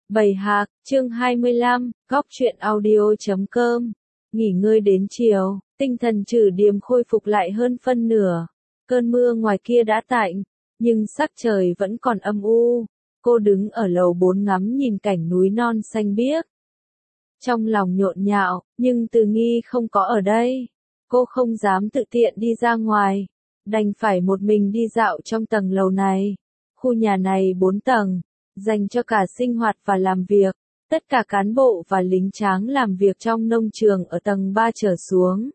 Bầy Hạc, chương 25, góc truyện audio.com. Nghỉ ngơi đến chiều, tinh thần Trử Điềm khôi phục lại hơn phân nửa. Cơn mưa ngoài kia đã tạnh, nhưng sắc trời vẫn còn âm u. Cô đứng ở lầu 4 ngắm nhìn cảnh núi non xanh biếc. Trong lòng nhộn nhạo, nhưng Từ Nghi không có ở đây. Cô không dám tự tiện đi ra ngoài, đành phải một mình đi dạo trong tầng lầu này. Khu nhà này 4 tầng, dành cho cả sinh hoạt và làm việc. Tất cả cán bộ và lính tráng làm việc trong nông trường ở tầng 3 trở xuống.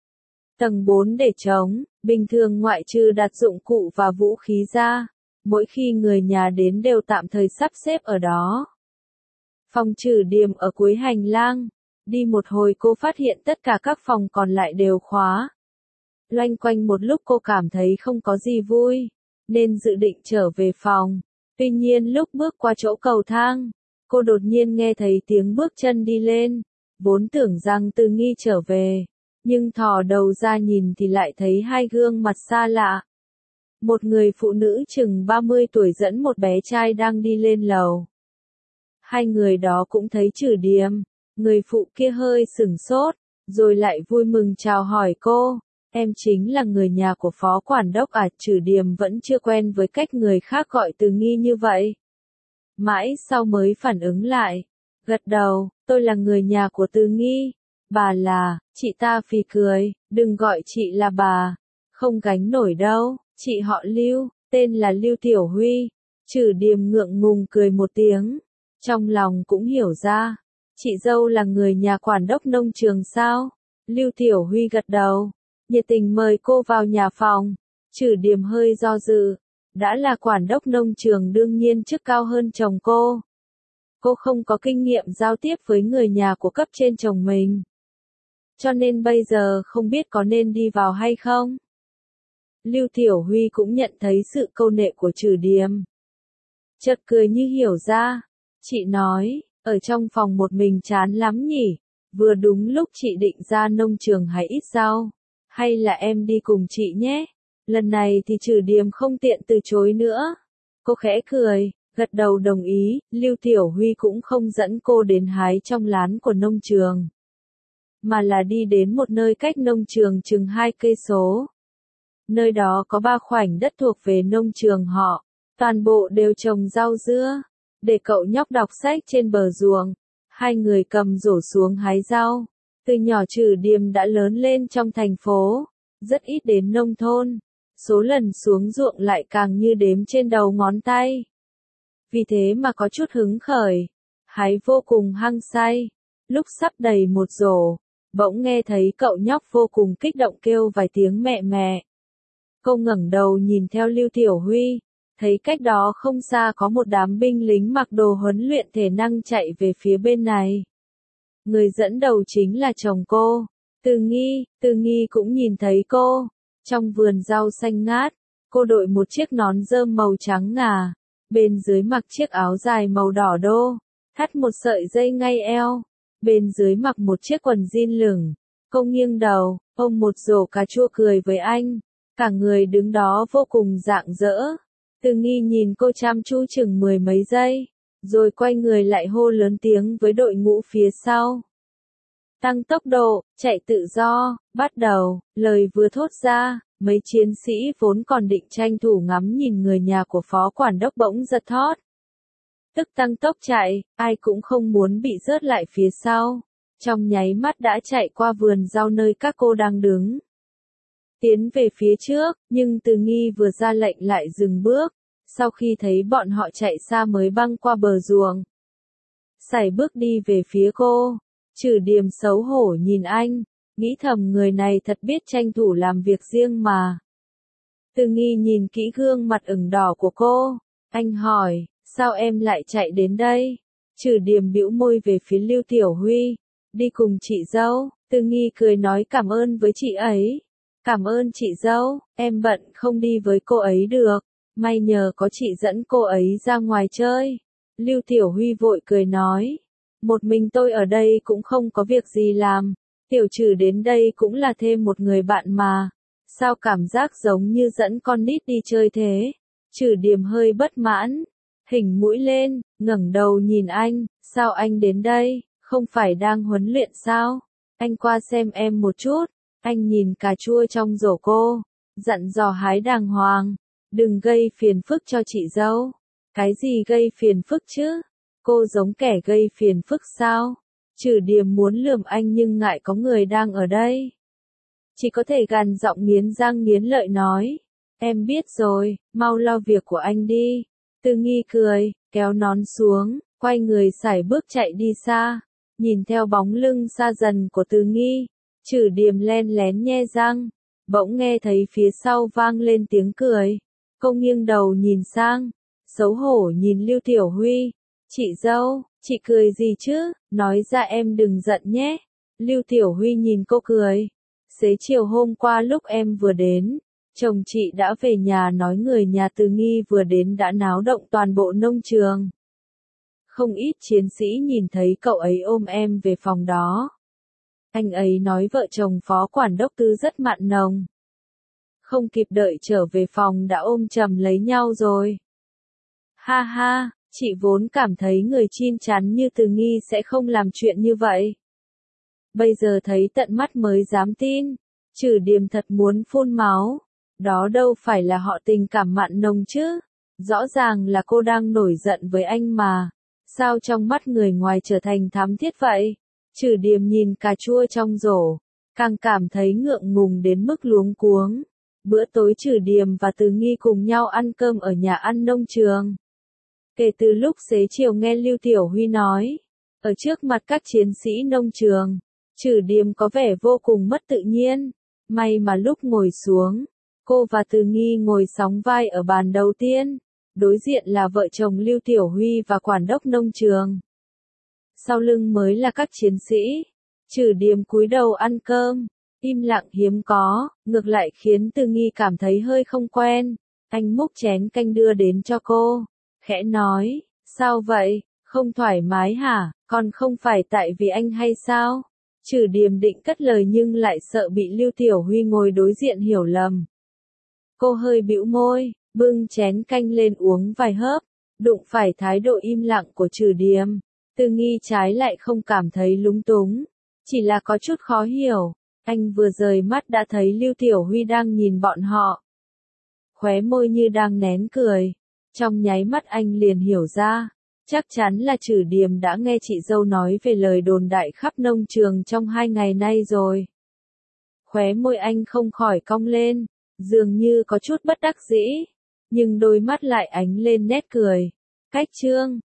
Tầng 4 để trống, bình thường ngoại trừ đặt dụng cụ và vũ khí ra, mỗi khi người nhà đến đều tạm thời sắp xếp ở đó. Phòng Trử Điềm ở cuối hành lang, đi một hồi cô phát hiện tất cả các phòng còn lại đều khóa. Loanh quanh một lúc cô cảm thấy không có gì vui, nên dự định trở về phòng. Tuy nhiên lúc bước qua chỗ cầu thang, cô đột nhiên nghe thấy tiếng bước chân đi lên, vốn tưởng rằng Từ Nghi trở về, nhưng thò đầu ra nhìn thì lại thấy hai gương mặt xa lạ. Một người phụ nữ chừng 30 tuổi dẫn một bé trai đang đi lên lầu. Hai người đó cũng thấy Trử Điềm, người phụ kia hơi sửng sốt, rồi lại vui mừng chào hỏi cô. Em chính là người nhà của phó quản đốc à? Trử Điềm vẫn chưa quen với cách người khác gọi Từ Nghi như vậy. Mãi sau mới phản ứng lại, gật đầu, tôi là người nhà của Từ Nghi. Bà là, chị ta phì cười, đừng gọi chị là bà, không gánh nổi đâu, chị họ Lưu, tên là Lưu Tiểu Huy. Trử Điềm ngượng ngùng cười một tiếng, trong lòng cũng hiểu ra, chị dâu là người nhà quản đốc nông trường sao? Lưu Tiểu Huy gật đầu, nhiệt tình mời cô vào nhà phòng. Trử Điềm hơi do dự, đã là quản đốc nông trường đương nhiên chức cao hơn chồng cô. Cô không có kinh nghiệm giao tiếp với người nhà của cấp trên chồng mình, cho nên bây giờ không biết có nên đi vào hay không. Lưu Tiểu Huy cũng nhận thấy sự câu nệ của Trử Điềm, chợt cười như hiểu ra. Chị nói, ở trong phòng một mình chán lắm nhỉ, vừa đúng lúc chị định ra nông trường hái ít rau, hay là em đi cùng chị nhé. Lần này thì Trử Điềm không tiện từ chối nữa. Cô khẽ cười, gật đầu đồng ý. Lưu Tiểu Huy cũng không dẫn cô đến hái trong lán của nông trường, mà là đi đến một nơi cách nông trường chừng 2 cây số. Nơi đó có 3 khoảnh đất thuộc về nông trường họ, toàn bộ đều trồng rau dưa. Để cậu nhóc đọc sách trên bờ ruộng, hai người cầm rổ xuống hái rau. Từ nhỏ Trử Điềm đã lớn lên trong thành phố, rất ít đến nông thôn. Số lần xuống ruộng lại càng như đếm trên đầu ngón tay. Vì thế mà có chút hứng khởi, hái vô cùng hăng say. Lúc sắp đầy một rổ, bỗng nghe thấy cậu nhóc vô cùng kích động kêu vài tiếng mẹ mẹ. Cô ngẩng đầu nhìn theo Lưu Tiểu Huy, thấy cách đó không xa có một đám binh lính mặc đồ huấn luyện thể năng chạy về phía bên này. Người dẫn đầu chính là chồng cô, Từ Nghi. Từ Nghi cũng nhìn thấy cô. Trong vườn rau xanh ngát, cô đội một chiếc nón rơm màu trắng ngà, bên dưới mặc chiếc áo dài màu đỏ đô, thắt một sợi dây ngay eo, bên dưới mặc một chiếc quần jean lửng. Cô nghiêng đầu, ôm một rổ cà chua cười với anh, cả người đứng đó vô cùng rạng rỡ. Từ Nghi nhìn cô chăm chú chừng 10 mấy giây, rồi quay người lại hô lớn tiếng với đội ngũ phía sau. Tăng tốc độ, chạy tự do, bắt đầu. Lời vừa thốt ra, mấy chiến sĩ vốn còn định tranh thủ ngắm nhìn người nhà của phó quản đốc bỗng giật thót. Tức tăng tốc chạy, ai cũng không muốn bị rớt lại phía sau. Trong nháy mắt đã chạy qua vườn rau nơi các cô đang đứng, tiến về phía trước, nhưng Từ Nghi vừa ra lệnh lại dừng bước, sau khi thấy bọn họ chạy xa mới băng qua bờ ruộng. Sải bước đi về phía cô. Trử Điềm xấu hổ nhìn anh, nghĩ thầm người này thật biết tranh thủ làm việc riêng mà. Từ Nghi nhìn kỹ gương mặt ửng đỏ của cô, anh hỏi, sao em lại chạy đến đây? Trử Điềm bĩu môi về phía Lưu Tiểu Huy, đi cùng chị dâu. Từ Nghi cười nói cảm ơn với chị ấy. Cảm ơn chị dâu, em bận không đi với cô ấy được, may nhờ có chị dẫn cô ấy ra ngoài chơi. Lưu Tiểu Huy vội cười nói, một mình tôi ở đây cũng không có việc gì làm, Tiểu Trử đến đây cũng là thêm một người bạn mà, sao cảm giác giống như dẫn con nít đi chơi thế? Trử Điềm hơi bất mãn, Hình mũi lên, ngẩng đầu nhìn anh, sao anh đến đây, không phải đang huấn luyện sao? Anh qua xem em một chút. Anh nhìn cà chua trong rổ cô, dặn dò hái đàng hoàng, đừng gây phiền phức cho chị dâu. Cái gì gây phiền phức chứ? Cô giống kẻ gây phiền phức sao? Trừ Điềm muốn lườm anh nhưng ngại có người đang ở đây. Chỉ có thể gằn giọng nghiến răng nghiến lợi nói. Em biết rồi, mau lo việc của anh đi. Từ Nghi cười, kéo nón xuống, quay người sải bước chạy đi xa. Nhìn theo bóng lưng xa dần của Từ Nghi, Trừ Điềm len lén nhe răng, bỗng nghe thấy phía sau vang lên tiếng cười. Cô nghiêng đầu nhìn sang, xấu hổ nhìn Lưu Tiểu Huy. Chị dâu, chị cười gì chứ, nói ra em đừng giận nhé. Lưu Tiểu Huy nhìn cô cười. Xế chiều hôm qua lúc em vừa đến, chồng chị đã về nhà nói người nhà Từ Nghi vừa đến đã náo động toàn bộ nông trường. Không ít chiến sĩ nhìn thấy cậu ấy ôm em về phòng đó. Anh ấy nói vợ chồng phó quản đốc Tư rất mặn nồng. Không kịp đợi trở về phòng đã ôm chầm lấy nhau rồi. Ha ha, chị vốn cảm thấy người chín chắn như Từ Nghi sẽ không làm chuyện như vậy. Bây giờ thấy tận mắt mới dám tin. Trừ Điềm thật muốn phun máu. Đó đâu phải là họ tình cảm mặn nồng chứ. Rõ ràng là cô đang nổi giận với anh mà. Sao trong mắt người ngoài trở thành thắm thiết vậy? Trừ Điềm nhìn cà chua trong rổ, càng cảm thấy ngượng ngùng đến mức luống cuống. Bữa tối Trừ Điềm và Từ Nghi cùng nhau ăn cơm ở nhà ăn nông trường. Kể từ lúc xế chiều nghe Lưu Tiểu Huy nói, ở trước mặt các chiến sĩ nông trường, Trừ Điềm có vẻ vô cùng mất tự nhiên. May mà lúc ngồi xuống, cô và Từ Nghi ngồi sóng vai ở bàn đầu tiên. Đối diện là vợ chồng Lưu Tiểu Huy và quản đốc nông trường. Sau lưng mới là các chiến sĩ. Trừ Điềm cúi đầu ăn cơm, im lặng hiếm có, ngược lại khiến Từ Nghi cảm thấy hơi không quen. Anh múc chén canh đưa đến cho cô, khẽ nói, sao vậy, không thoải mái hả, còn không phải tại vì anh hay sao? Trừ Điềm định cất lời nhưng lại sợ bị Lưu Tiểu Huy ngồi đối diện hiểu lầm. Cô hơi bĩu môi, bưng chén canh lên uống vài hớp, đụng phải thái độ im lặng của Trừ Điềm. Từ Nghi trái lại không cảm thấy lúng túng, chỉ là có chút khó hiểu. Anh vừa rời mắt đã thấy Lưu Tiểu Huy đang nhìn bọn họ. Khóe môi như đang nén cười. Trong nháy mắt anh liền hiểu ra. Chắc chắn là Trừ Điềm đã nghe chị dâu nói về lời đồn đại khắp nông trường trong 2 ngày nay rồi. Khóe môi anh không khỏi cong lên, dường như có chút bất đắc dĩ, nhưng đôi mắt lại ánh lên nét cười. Cách chương